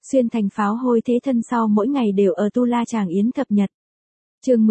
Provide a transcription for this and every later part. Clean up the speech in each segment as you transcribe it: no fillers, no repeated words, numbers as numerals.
Xuyên thành pháo hôi thế thân sau mỗi ngày đều ở Tu La Tràng Yến thập nhật. Chương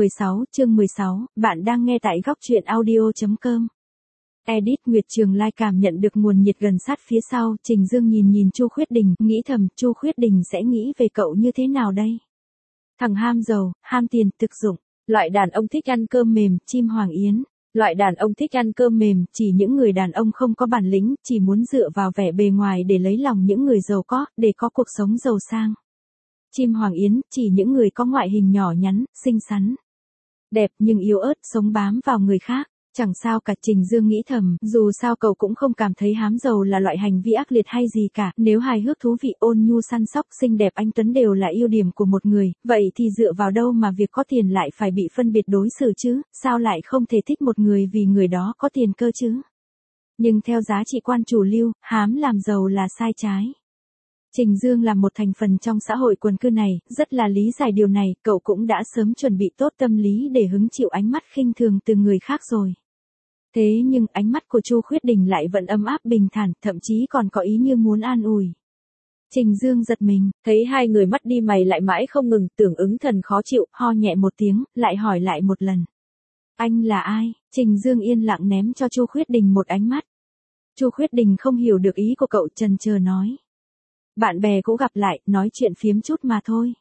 16, bạn đang nghe tại góc truyện audio.com. Edit Nguyệt Trường Lai cảm nhận được nguồn nhiệt gần sát phía sau, Trình Dương nhìn Chu Khuyết Đình, nghĩ thầm, Chu Khuyết Đình sẽ nghĩ về cậu như thế nào đây? Thằng ham giàu, ham tiền, thực dụng, loại đàn ông thích ăn cơm mềm, chim hoàng yến. Loại đàn ông thích ăn cơm mềm, chỉ những người đàn ông không có bản lĩnh, chỉ muốn dựa vào vẻ bề ngoài để lấy lòng những người giàu có, để có cuộc sống giàu sang. Chim hoàng yến, chỉ những người có ngoại hình nhỏ nhắn, xinh xắn, đẹp nhưng yếu ớt, sống bám vào người khác. Chẳng sao cả, Trình Dương nghĩ thầm, dù sao cậu cũng không cảm thấy hám giàu là loại hành vi ác liệt hay gì cả, nếu hài hước thú vị, ôn nhu săn sóc, xinh đẹp anh tuấn đều là ưu điểm của một người, vậy thì dựa vào đâu mà việc có tiền lại phải bị phân biệt đối xử chứ, sao lại không thể thích một người vì người đó có tiền cơ chứ? Nhưng theo giá trị quan chủ lưu, hám làm giàu là sai trái. Trình Dương là một thành phần trong xã hội quần cư này, rất là lý giải điều này, cậu cũng đã sớm chuẩn bị tốt tâm lý để hứng chịu ánh mắt khinh thường từ người khác rồi. Thế nhưng ánh mắt của Chu Khuyết Đình lại vẫn ấm áp bình thản, thậm chí còn có ý như muốn an ủi. Trình Dương giật mình, thấy hai người mắt đi mày lại mãi không ngừng, Tưởng Ứng Thần khó chịu, ho nhẹ một tiếng, lại hỏi lại một lần. Anh là ai? Trình Dương yên lặng ném cho Chu Khuyết Đình một ánh mắt. Chu Khuyết Đình không hiểu được ý của cậu, chần chờ nói. Bạn bè cũ gặp lại, nói chuyện phiếm chút mà thôi.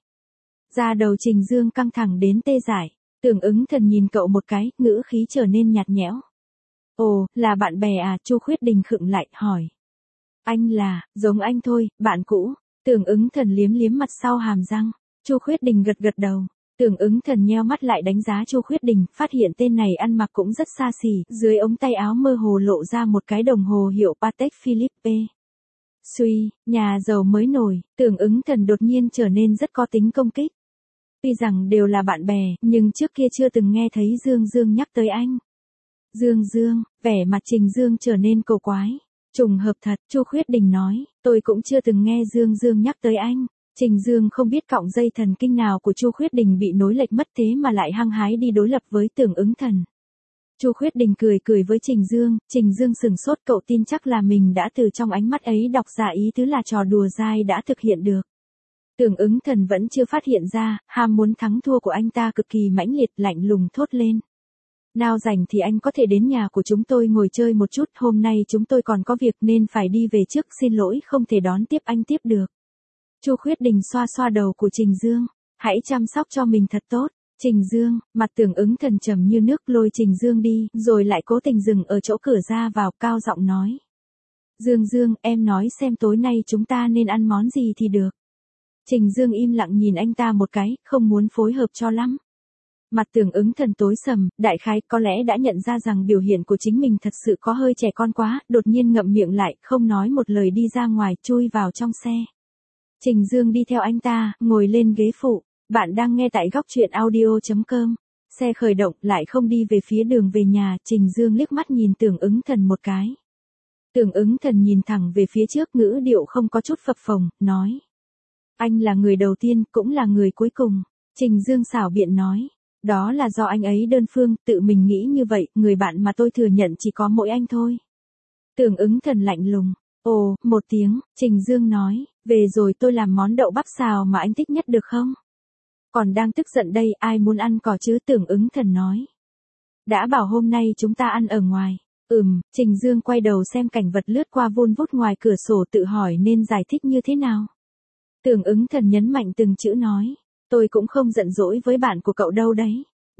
Da đầu Trình Dương căng thẳng đến tê dại, Tưởng Ứng Thần nhìn cậu một cái, ngữ khí trở nên nhạt nhẽo. Ồ, là bạn bè à? Chu Khuyết Đình khựng lại, hỏi. Anh là, giống anh thôi, bạn cũ. Tưởng Ứng Thần liếm liếm mặt sau hàm răng. Chu Khuyết Đình gật gật đầu. Tưởng Ứng Thần nheo mắt lại đánh giá Chu Khuyết Đình, phát hiện tên này ăn mặc cũng rất xa xỉ, dưới ống tay áo mơ hồ lộ ra một cái đồng hồ hiệu Patek Philippe. Suy, nhà giàu mới nổi, Tưởng Ứng Thần đột nhiên trở nên rất có tính công kích. Tuy rằng đều là bạn bè, nhưng trước kia chưa từng nghe thấy Dương nhắc tới anh. Dương, vẻ mặt Trình Dương trở nên cổ quái. Trùng hợp thật, Chu Khuyết Đình nói, tôi cũng chưa từng nghe Dương nhắc tới anh. Trình Dương không biết cọng dây thần kinh nào của Chu Khuyết Đình bị nối lệch mất thế mà lại hăng hái đi đối lập với Tưởng Ứng Thần. Chu Khuyết Đình cười với Trình Dương sừng sốt, cậu tin chắc là mình đã từ trong ánh mắt ấy đọc ra ý tứ là trò đùa dai đã thực hiện được. Tưởng Ứng Thần vẫn chưa phát hiện ra, ham muốn thắng thua của anh ta cực kỳ mãnh liệt, lạnh lùng thốt lên. Nào rảnh thì anh có thể đến nhà của chúng tôi ngồi chơi một chút, hôm nay chúng tôi còn có việc nên phải đi về trước, xin lỗi không thể đón tiếp anh tiếp được. Chu Khuyết Đình xoa đầu của Trình Dương, hãy chăm sóc cho mình thật tốt. Trình Dương, mặt Tưởng Ứng Thần trầm như nước, lôi Trình Dương đi, rồi lại cố tình dừng ở chỗ cửa ra vào, cao giọng nói. Dương, em nói xem tối nay chúng ta nên ăn món gì thì được. Trình Dương im lặng nhìn anh ta một cái, không muốn phối hợp cho lắm. Mặt Tưởng Ứng Thần tối sầm, đại khái có lẽ đã nhận ra rằng biểu hiện của chính mình thật sự có hơi trẻ con quá, đột nhiên ngậm miệng lại, không nói một lời đi ra ngoài, chui vào trong xe. Trình Dương đi theo anh ta, ngồi lên ghế phụ. Bạn đang nghe tại góc truyện audio.com. Xe khởi động, lại không đi về phía đường về nhà, Trình Dương liếc mắt nhìn Tưởng Ứng Thần một cái. Tưởng Ứng Thần nhìn thẳng về phía trước, ngữ điệu không có chút phập phồng, nói. Anh là người đầu tiên, cũng là người cuối cùng. Trình Dương xảo biện nói. Đó là do anh ấy đơn phương, tự mình nghĩ như vậy, người bạn mà tôi thừa nhận chỉ có mỗi anh thôi. Tưởng Ứng Thần lạnh lùng. Ồ, một tiếng, Trình Dương nói, về rồi tôi làm món đậu bắp xào mà anh thích nhất được không? Còn đang tức giận đây, ai muốn ăn cỏ chứ? Tưởng Ứng Thần nói. Đã bảo hôm nay chúng ta ăn ở ngoài. Trình Dương quay đầu xem cảnh vật lướt qua vun vút ngoài cửa sổ, tự hỏi nên giải thích như thế nào. Tưởng Ứng Thần nhấn mạnh từng chữ nói. Tôi cũng không giận dỗi với bạn của cậu đâu đấy.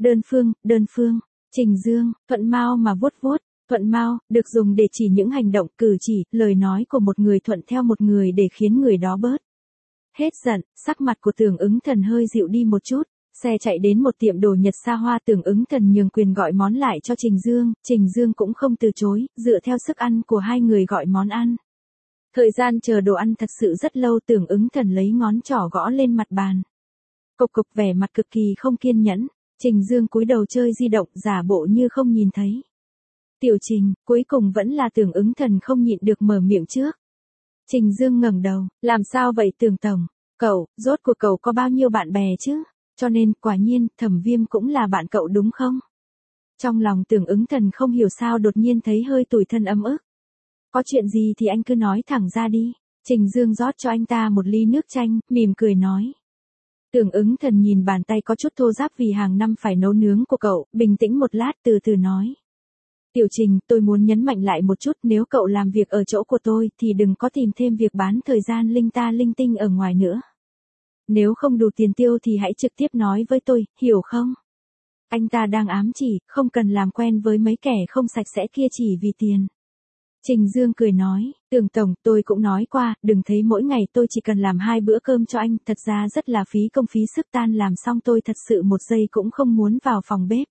Đơn phương. Trình Dương, thuận mau mà vuốt. Thuận mau, được dùng để chỉ những hành động, cử chỉ, lời nói của một người thuận theo một người để khiến người đó bớt. Hết giận, sắc mặt của Tưởng Ứng Thần hơi dịu đi một chút. Xe chạy đến một tiệm đồ Nhật xa hoa, Tưởng Ứng Thần nhường quyền gọi món lại cho Trình Dương cũng không từ chối, dựa theo sức ăn của hai người gọi món ăn. Thời gian chờ đồ ăn thật sự rất lâu, Tưởng Ứng Thần lấy ngón trỏ gõ lên mặt bàn. Cục vẻ mặt cực kỳ không kiên nhẫn, Trình Dương cúi đầu chơi di động, giả bộ như không nhìn thấy. Tiểu Trình, cuối cùng vẫn là Tưởng Ứng Thần không nhịn được mở miệng trước. Trình Dương ngẩng đầu, làm sao vậy Tưởng Tổng? Rốt cuộc cậu có bao nhiêu bạn bè chứ? Cho nên, quả nhiên, Thẩm Viêm cũng là bạn cậu đúng không? Trong lòng Tưởng Ứng Thần không hiểu sao đột nhiên thấy hơi tủi thân ấm ức. Có chuyện gì thì anh cứ nói thẳng ra đi. Trình Dương rót cho anh ta một ly nước chanh, mỉm cười nói. Tưởng Ứng Thần nhìn bàn tay có chút thô ráp vì hàng năm phải nấu nướng của cậu, bình tĩnh một lát từ từ nói. Tiểu Trình, tôi muốn nhấn mạnh lại một chút, nếu cậu làm việc ở chỗ của tôi thì đừng có tìm thêm việc bán thời gian linh ta linh tinh ở ngoài nữa. Nếu không đủ tiền tiêu thì hãy trực tiếp nói với tôi, hiểu không? Anh ta đang ám chỉ, không cần làm quen với mấy kẻ không sạch sẽ kia chỉ vì tiền. Trình Dương cười nói, Tưởng Tổng, tôi cũng nói qua, đừng thấy mỗi ngày tôi chỉ cần làm 2 bữa cơm cho anh, thật ra rất là phí công phí sức, tan làm xong tôi thật sự một giây cũng không muốn vào phòng bếp.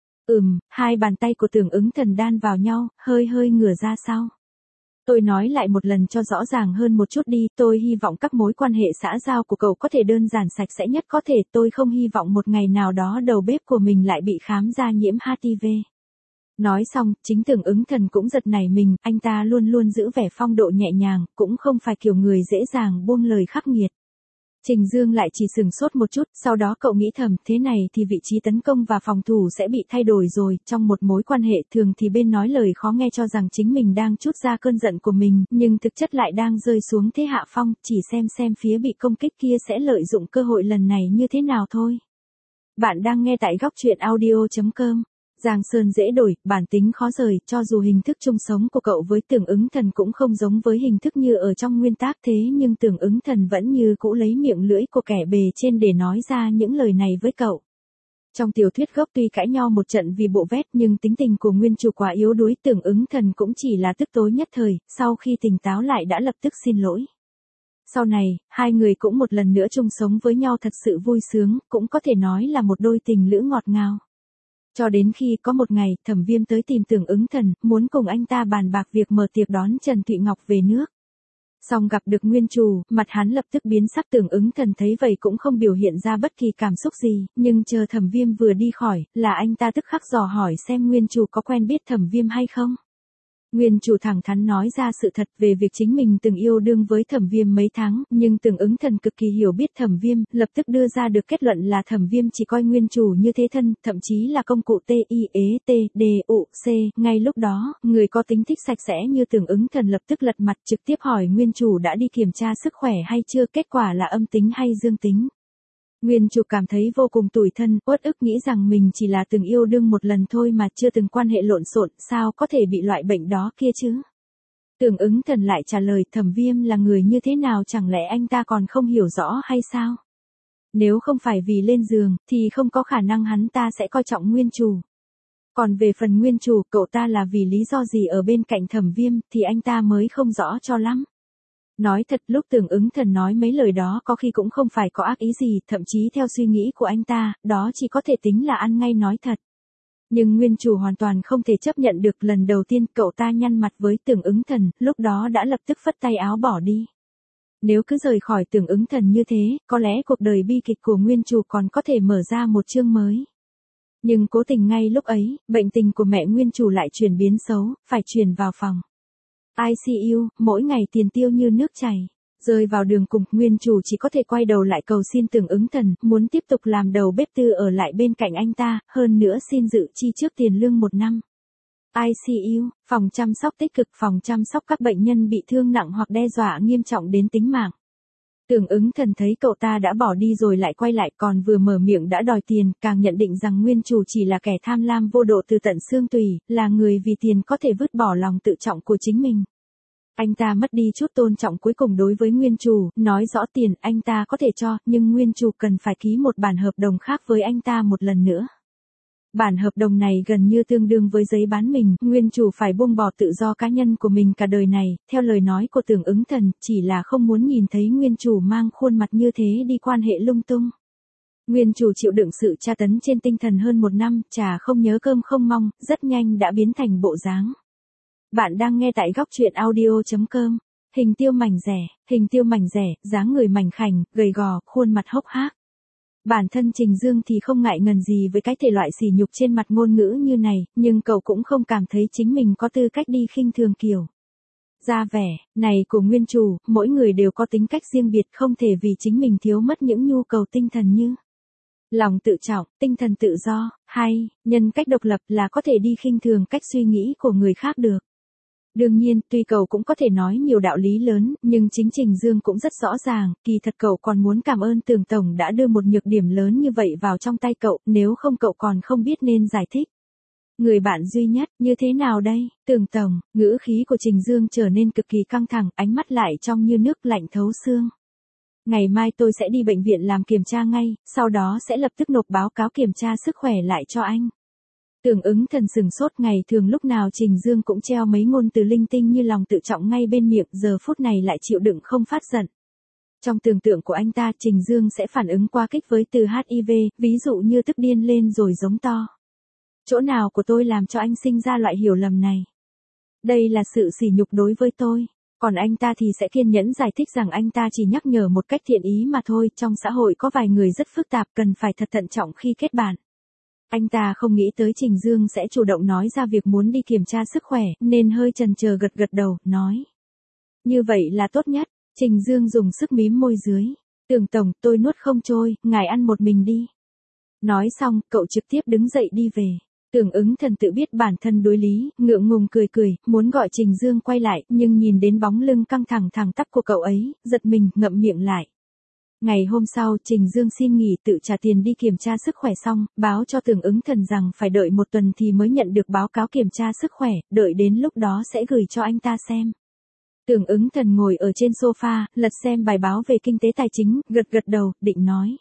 Hai bàn tay của Tưởng Ứng Thần đan vào nhau, hơi hơi ngửa ra sau. Tôi nói lại một lần cho rõ ràng hơn một chút đi, tôi hy vọng các mối quan hệ xã giao của cậu có thể đơn giản sạch sẽ nhất có thể, tôi không hy vọng một ngày nào đó đầu bếp của mình lại bị khám ra nhiễm HIV. Nói xong, chính Tưởng Ứng Thần cũng giật nảy mình, anh ta luôn luôn giữ vẻ phong độ nhẹ nhàng, cũng không phải kiểu người dễ dàng buông lời khắc nghiệt. Trình Dương lại chỉ sừng sốt một chút, sau đó cậu nghĩ thầm, thế này thì vị trí tấn công và phòng thủ sẽ bị thay đổi rồi, trong một mối quan hệ thường thì bên nói lời khó nghe cho rằng chính mình đang trút ra cơn giận của mình, nhưng thực chất lại đang rơi xuống thế hạ phong, chỉ xem phía bị công kích kia sẽ lợi dụng cơ hội lần này như thế nào thôi. Bạn đang nghe tại góc truyện audio.com. Giang Sơn dễ đổi, bản tính khó rời, cho dù hình thức chung sống của cậu với Tưởng Ứng Thần cũng không giống với hình thức như ở trong nguyên tác thế nhưng Tưởng Ứng Thần vẫn như cũ lấy miệng lưỡi của kẻ bề trên để nói ra những lời này với cậu. Trong tiểu thuyết gốc tuy cãi nhau một trận vì bộ vét nhưng tính tình của nguyên chủ quá yếu đuối, Tưởng Ứng Thần cũng chỉ là tức tối nhất thời, sau khi tỉnh táo lại đã lập tức xin lỗi. Sau này, hai người cũng một lần nữa chung sống với nhau thật sự vui sướng, cũng có thể nói là một đôi tình lữ ngọt ngào. Cho đến khi có một ngày, Thẩm Viêm tới tìm Tưởng Ứng Thần, muốn cùng anh ta bàn bạc việc mở tiệc đón Trần Thụy Ngọc về nước. Song gặp được nguyên chủ, mặt hắn lập tức biến sắc. Tưởng Ứng Thần thấy vậy cũng không biểu hiện ra bất kỳ cảm xúc gì, nhưng chờ Thẩm Viêm vừa đi khỏi, là anh ta tức khắc dò hỏi xem nguyên chủ có quen biết Thẩm Viêm hay không. Nguyên chủ thẳng thắn nói ra sự thật về việc chính mình từng yêu đương với Thẩm Viêm mấy tháng, nhưng Tưởng Ứng Thần cực kỳ hiểu biết Thẩm Viêm, lập tức đưa ra được kết luận là Thẩm Viêm chỉ coi nguyên chủ như thế thân, thậm chí là công cụ TIETDUC. Ngay lúc đó, người có tính thích sạch sẽ như Tưởng Ứng Thần lập tức lật mặt trực tiếp hỏi nguyên chủ đã đi kiểm tra sức khỏe hay chưa, kết quả là âm tính hay dương tính. Nguyên chủ cảm thấy vô cùng tủi thân, uất ức nghĩ rằng mình chỉ là từng yêu đương một lần thôi mà chưa từng quan hệ lộn xộn, sao có thể bị loại bệnh đó kia chứ? Tưởng Ứng Thần lại trả lời, Thẩm Viêm là người như thế nào chẳng lẽ anh ta còn không hiểu rõ hay sao? Nếu không phải vì lên giường, thì không có khả năng hắn ta sẽ coi trọng nguyên chủ. Còn về phần nguyên chủ, cậu ta là vì lý do gì ở bên cạnh Thẩm Viêm, thì anh ta mới không rõ cho lắm. Nói thật, lúc Tưởng Ứng Thần nói mấy lời đó có khi cũng không phải có ác ý gì, thậm chí theo suy nghĩ của anh ta, đó chỉ có thể tính là ăn ngay nói thật. Nhưng nguyên chủ hoàn toàn không thể chấp nhận được, lần đầu tiên cậu ta nhăn mặt với Tưởng Ứng Thần, lúc đó đã lập tức phất tay áo bỏ đi. Nếu cứ rời khỏi Tưởng Ứng Thần như thế, có lẽ cuộc đời bi kịch của nguyên chủ còn có thể mở ra một chương mới. Nhưng cố tình ngay lúc ấy, bệnh tình của mẹ nguyên chủ lại chuyển biến xấu, phải chuyển vào phòng ICU, mỗi ngày tiền tiêu như nước chảy. Rơi vào đường cùng, nguyên chủ chỉ có thể quay đầu lại cầu xin Tưởng Ứng Thần, muốn tiếp tục làm đầu bếp tư ở lại bên cạnh anh ta, hơn nữa xin dự chi trước tiền lương 1 năm. ICU, phòng chăm sóc tích cực, phòng chăm sóc các bệnh nhân bị thương nặng hoặc đe dọa nghiêm trọng đến tính mạng. Tưởng Ứng Thần thấy cậu ta đã bỏ đi rồi lại quay lại, còn vừa mở miệng đã đòi tiền, càng nhận định rằng nguyên chủ chỉ là kẻ tham lam vô độ từ tận xương tủy, là người vì tiền có thể vứt bỏ lòng tự trọng của chính mình. Anh ta mất đi chút tôn trọng cuối cùng đối với nguyên chủ, nói rõ tiền anh ta có thể cho, nhưng nguyên chủ cần phải ký một bản hợp đồng khác với anh ta một lần nữa. Bản hợp đồng này gần như tương đương với giấy bán mình, nguyên chủ phải buông bỏ tự do cá nhân của mình cả đời này, theo lời nói của Tưởng Ứng Thần, chỉ là không muốn nhìn thấy nguyên chủ mang khuôn mặt như thế đi quan hệ lung tung. Nguyên chủ chịu đựng sự tra tấn trên tinh thần hơn 1 năm, trà không nhớ cơm không mong, rất nhanh đã biến thành bộ dáng. Bạn đang nghe tại góc truyện audio.com. Hình tiêu mảnh rẻ, dáng người mảnh khảnh, gầy gò, khuôn mặt hốc hác. Bản thân Trình Dương thì không ngại ngần gì với cái thể loại sỉ nhục trên mặt ngôn ngữ như này, nhưng cậu cũng không cảm thấy chính mình có tư cách đi khinh thường kiểu ra vẻ này của nguyên chủ. Mỗi người đều có tính cách riêng biệt, không thể vì chính mình thiếu mất những nhu cầu tinh thần như lòng tự trọng, tinh thần tự do, hay nhân cách độc lập là có thể đi khinh thường cách suy nghĩ của người khác được. Đương nhiên, tuy cậu cũng có thể nói nhiều đạo lý lớn, nhưng chính Trình Dương cũng rất rõ ràng, kỳ thật cậu còn muốn cảm ơn Tưởng Tổng đã đưa một nhược điểm lớn như vậy vào trong tay cậu, nếu không cậu còn không biết nên giải thích. Người bạn duy nhất, như thế nào đây, Tưởng Tổng, ngữ khí của Trình Dương trở nên cực kỳ căng thẳng, ánh mắt lại trong như nước lạnh thấu xương. Ngày mai tôi sẽ đi bệnh viện làm kiểm tra ngay, sau đó sẽ lập tức nộp báo cáo kiểm tra sức khỏe lại cho anh. Tưởng Ứng Thần sừng sốt, ngày thường lúc nào Trình Dương cũng treo mấy ngôn từ linh tinh như lòng tự trọng ngay bên miệng, giờ phút này lại chịu đựng không phát giận. Trong tưởng tượng của anh ta, Trình Dương sẽ phản ứng qua kích với từ HIV, ví dụ như tức điên lên rồi giống to. Chỗ nào của tôi làm cho anh sinh ra loại hiểu lầm này? Đây là sự sỉ nhục đối với tôi. Còn anh ta thì sẽ kiên nhẫn giải thích rằng anh ta chỉ nhắc nhở một cách thiện ý mà thôi, trong xã hội có vài người rất phức tạp, cần phải thật thận trọng khi kết bạn. Anh ta không nghĩ tới Trình Dương sẽ chủ động nói ra việc muốn đi kiểm tra sức khỏe, nên hơi chần chờ gật gật đầu, nói. Như vậy là tốt nhất. Trình Dương dùng sức mím môi dưới. Tưởng Tổng, tôi nuốt không trôi, ngài ăn một mình đi. Nói xong, cậu trực tiếp đứng dậy đi về. Tưởng Ứng Thần tự biết bản thân đối lý, ngượng ngùng cười cười, muốn gọi Trình Dương quay lại, nhưng nhìn đến bóng lưng căng thẳng thẳng tắp của cậu ấy, giật mình, ngậm miệng lại. Ngày hôm sau, Trình Dương xin nghỉ tự trả tiền đi kiểm tra sức khỏe xong, báo cho Tưởng Ứng Thần rằng phải đợi một tuần thì mới nhận được báo cáo kiểm tra sức khỏe, đợi đến lúc đó sẽ gửi cho anh ta xem. Tưởng Ứng Thần ngồi ở trên sofa, lật xem bài báo về kinh tế tài chính, gật gật đầu, định nói.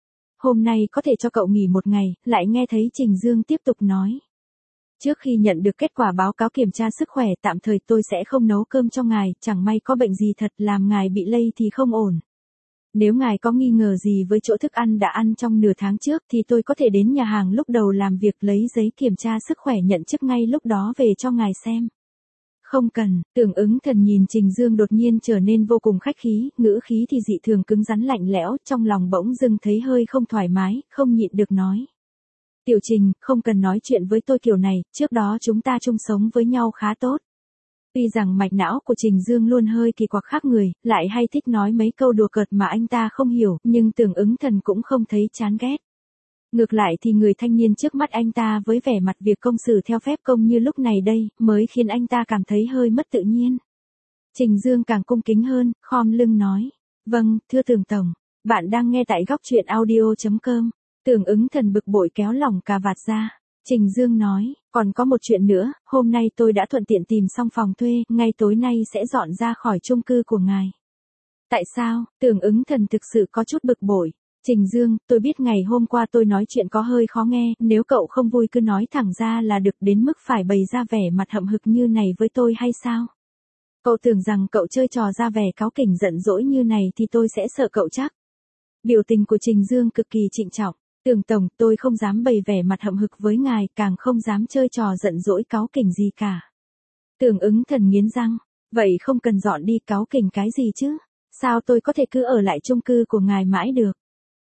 Hôm nay có thể cho cậu nghỉ một ngày, lại nghe thấy Trình Dương tiếp tục nói. Trước khi nhận được kết quả báo cáo kiểm tra sức khỏe, tạm thời tôi sẽ không nấu cơm cho ngài, chẳng may có bệnh gì thật làm ngài bị lây thì không ổn. Nếu ngài có nghi ngờ gì với chỗ thức ăn đã ăn trong nửa tháng trước thì tôi có thể đến nhà hàng lúc đầu làm việc lấy giấy kiểm tra sức khỏe nhận chức ngay lúc đó về cho ngài xem. Không cần, Tưởng Ứng Thần nhìn Trình Dương đột nhiên trở nên vô cùng khách khí, ngữ khí thì dị thường cứng rắn lạnh lẽo, trong lòng bỗng dưng thấy hơi không thoải mái, không nhịn được nói. Tiểu Trình, không cần nói chuyện với tôi kiểu này, trước đó chúng ta chung sống với nhau khá tốt. Tuy rằng mạch não của Trình Dương luôn hơi kỳ quặc khác người, lại hay thích nói mấy câu đùa cợt mà anh ta không hiểu, nhưng Tưởng Ứng Thần cũng không thấy chán ghét. Ngược lại thì người thanh niên trước mắt anh ta với vẻ mặt việc công xử theo phép công như lúc này đây, mới khiến anh ta cảm thấy hơi mất tự nhiên. Trình Dương càng cung kính hơn, khom lưng nói. Vâng, thưa Tưởng Tổng, bạn đang nghe tại góc truyện audio.com. Tưởng Ứng Thần bực bội kéo lỏng cà vạt ra. Trình Dương nói, còn có một chuyện nữa, hôm nay tôi đã thuận tiện tìm xong phòng thuê, ngay tối nay sẽ dọn ra khỏi chung cư của ngài. Tại sao? Tưởng Ứng Thần thực sự có chút bực bội. Trình Dương, tôi biết ngày hôm qua tôi nói chuyện có hơi khó nghe, nếu cậu không vui cứ nói thẳng ra là được, đến mức phải bày ra vẻ mặt hậm hực như này với tôi hay sao? Cậu tưởng rằng cậu chơi trò ra vẻ cáu kỉnh giận dỗi như này thì tôi sẽ sợ cậu chắc? Biểu tình của Trình Dương cực kỳ trịnh trọng. Tưởng Tổng, tôi không dám bày vẻ mặt hậm hực với ngài, càng không dám chơi trò giận dỗi cáu kỉnh gì cả. Tưởng Ứng Thần nghiến răng, vậy không cần dọn đi, cáu kỉnh cái gì chứ? Sao tôi có thể cứ ở lại chung cư của ngài mãi được?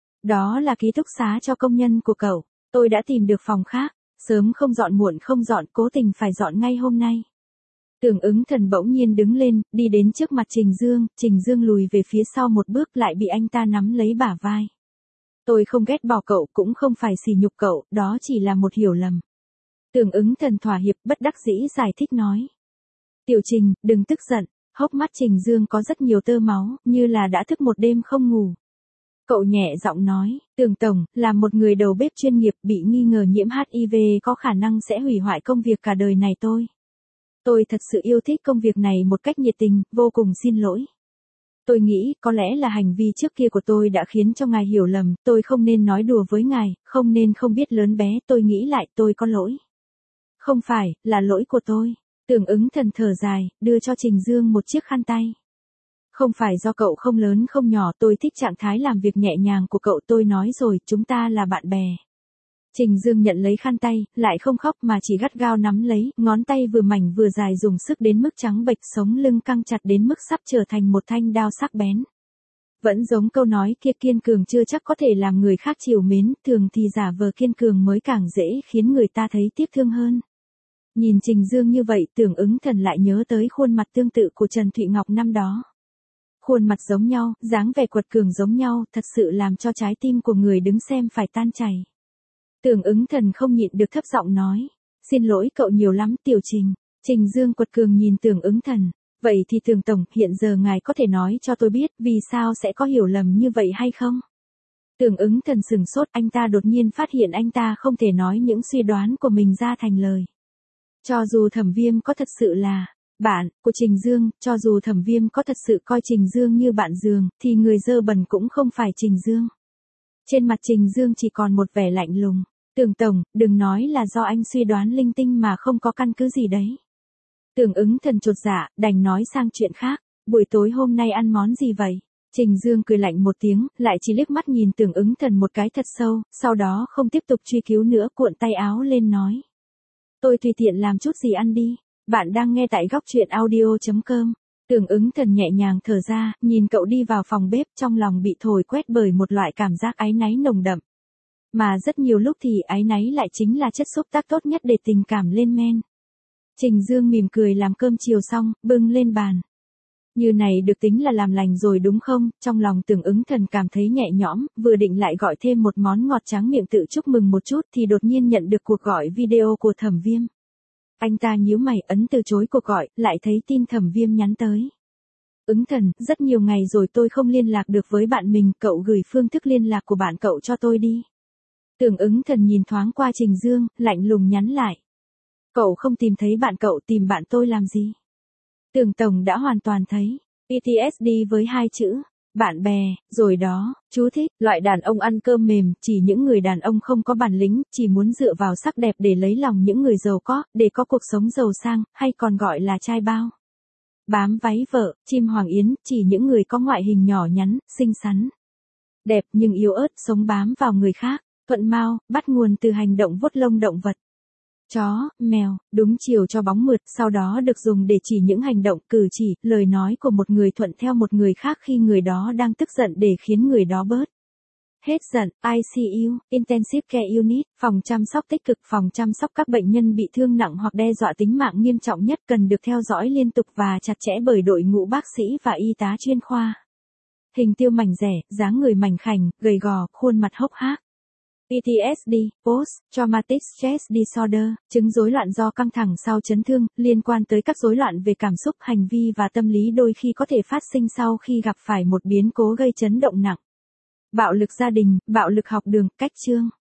Đó là ký túc xá cho công nhân của cậu, tôi đã tìm được phòng khác, sớm không dọn muộn không dọn, cố tình phải dọn ngay hôm nay. Tưởng Ứng Thần bỗng nhiên đứng lên, đi đến trước mặt Trình Dương lùi về phía sau một bước lại bị anh ta nắm lấy bả vai. Tôi không ghét bỏ cậu, cũng không phải sỉ nhục cậu, đó chỉ là một hiểu lầm. Tưởng Ứng Thần thỏa hiệp, bất đắc dĩ giải thích nói. Tiểu Trình, đừng tức giận, hốc mắt Trình Dương có rất nhiều tơ máu, như là đã thức một đêm không ngủ. Cậu nhẹ giọng nói, Tưởng Tổng, là một người đầu bếp chuyên nghiệp bị nghi ngờ nhiễm HIV có khả năng sẽ hủy hoại công việc cả đời này tôi. Tôi thật sự yêu thích công việc này một cách nhiệt tình, vô cùng xin lỗi. Tôi nghĩ, có lẽ là hành vi trước kia của tôi đã khiến cho ngài hiểu lầm, tôi không nên nói đùa với ngài, không nên không biết lớn bé, tôi nghĩ lại tôi có lỗi. Không phải, là lỗi của tôi. Tưởng Ứng Thần thở dài, đưa cho Trình Dương một chiếc khăn tay. Không phải do cậu không lớn không nhỏ, tôi thích trạng thái làm việc nhẹ nhàng của cậu, tôi nói rồi, chúng ta là bạn bè. Trình Dương nhận lấy khăn tay, lại không khóc mà chỉ gắt gao nắm lấy, ngón tay vừa mảnh vừa dài dùng sức đến mức trắng bệch, sống lưng căng chặt đến mức sắp trở thành một thanh đao sắc bén. Vẫn giống câu nói kia, kiên cường chưa chắc có thể làm người khác chiều mến, thường thì giả vờ kiên cường mới càng dễ khiến người ta thấy tiếc thương hơn. Nhìn Trình Dương như vậy, Tưởng Ứng Thần lại nhớ tới khuôn mặt tương tự của Trần Thụy Ngọc năm đó. Khuôn mặt giống nhau, dáng vẻ quật cường giống nhau, thật sự làm cho trái tim của người đứng xem phải tan chảy. Tưởng Ứng Thần không nhịn được thấp giọng nói, xin lỗi cậu nhiều lắm Tiểu Trình. Trình Dương quật cường nhìn Tưởng Ứng Thần. Vậy thì Tưởng Tổng, hiện giờ ngài có thể nói cho tôi biết vì sao sẽ có hiểu lầm như vậy hay không? Tưởng Ứng Thần sửng sốt, anh ta đột nhiên phát hiện anh ta không thể nói những suy đoán của mình ra thành lời. Cho dù Thẩm Viêm có thật sự là bạn của Trình Dương, cho dù Thẩm Viêm có thật sự coi Trình Dương như bạn giường, thì người dơ bẩn cũng không phải Trình Dương. Trên mặt Trình Dương chỉ còn một vẻ lạnh lùng. Tưởng Tổng, đừng nói là do anh suy đoán linh tinh mà không có căn cứ gì đấy. Tưởng Ứng Thần chột dạ, đành nói sang chuyện khác. Buổi tối hôm nay ăn món gì vậy? Trình Dương cười lạnh một tiếng, lại chỉ liếc mắt nhìn Tưởng Ứng Thần một cái thật sâu, sau đó không tiếp tục truy cứu nữa, cuộn tay áo lên nói. Tôi tùy tiện làm chút gì ăn đi. Bạn đang nghe tại góc truyện audio.com. Tưởng Ứng Thần nhẹ nhàng thở ra, nhìn cậu đi vào phòng bếp, trong lòng bị thổi quét bởi một loại cảm giác áy náy nồng đậm. Mà rất nhiều lúc thì áy náy lại chính là chất xúc tác tốt nhất để tình cảm lên men. Trình Dương mỉm cười làm cơm chiều xong, bưng lên bàn. Như này được tính là làm lành rồi đúng không? Trong lòng Tưởng Ứng Thần cảm thấy nhẹ nhõm, vừa định lại gọi thêm một món ngọt tráng miệng tự chúc mừng một chút thì đột nhiên nhận được cuộc gọi video của Thẩm Viêm. Anh ta nhíu mày ấn từ chối cuộc gọi, lại thấy tin Thẩm Viêm nhắn tới. Ứng Thần, rất nhiều ngày rồi tôi không liên lạc được với bạn mình, cậu gửi phương thức liên lạc của bạn cậu cho tôi đi. Tưởng Ứng Thần nhìn thoáng qua Trình Dương, lạnh lùng nhắn lại. Cậu không tìm thấy bạn cậu, tìm bạn tôi làm gì? Tưởng Tổng đã hoàn toàn thấy. PTSD với hai chữ. Bạn bè, rồi đó, chú thích, loại đàn ông ăn cơm mềm, chỉ những người đàn ông không có bản lĩnh, chỉ muốn dựa vào sắc đẹp để lấy lòng những người giàu có, để có cuộc sống giàu sang, hay còn gọi là trai bao. Bám váy vợ, chim hoàng yến, chỉ những người có ngoại hình nhỏ nhắn, xinh xắn. Đẹp nhưng yếu ớt, sống bám vào người khác. Thuận Mao, bắt nguồn từ hành động vuốt lông động vật. Chó, mèo, đúng chiều cho bóng mượt, sau đó được dùng để chỉ những hành động, cử chỉ, lời nói của một người thuận theo một người khác khi người đó đang tức giận để khiến người đó bớt hết giận. ICU, Intensive Care Unit, phòng chăm sóc tích cực, phòng chăm sóc các bệnh nhân bị thương nặng hoặc đe dọa tính mạng nghiêm trọng nhất, cần được theo dõi liên tục và chặt chẽ bởi đội ngũ bác sĩ và y tá chuyên khoa. Hình tiêu mảnh rẻ, dáng người mảnh khảnh, gầy gò, khuôn mặt hốc hác. PTSD, Post-Traumatic Stress Disorder, chứng rối loạn do căng thẳng sau chấn thương, liên quan tới các rối loạn về cảm xúc, hành vi và tâm lý đôi khi có thể phát sinh sau khi gặp phải một biến cố gây chấn động nặng. Bạo lực gia đình, bạo lực học đường, cách chương.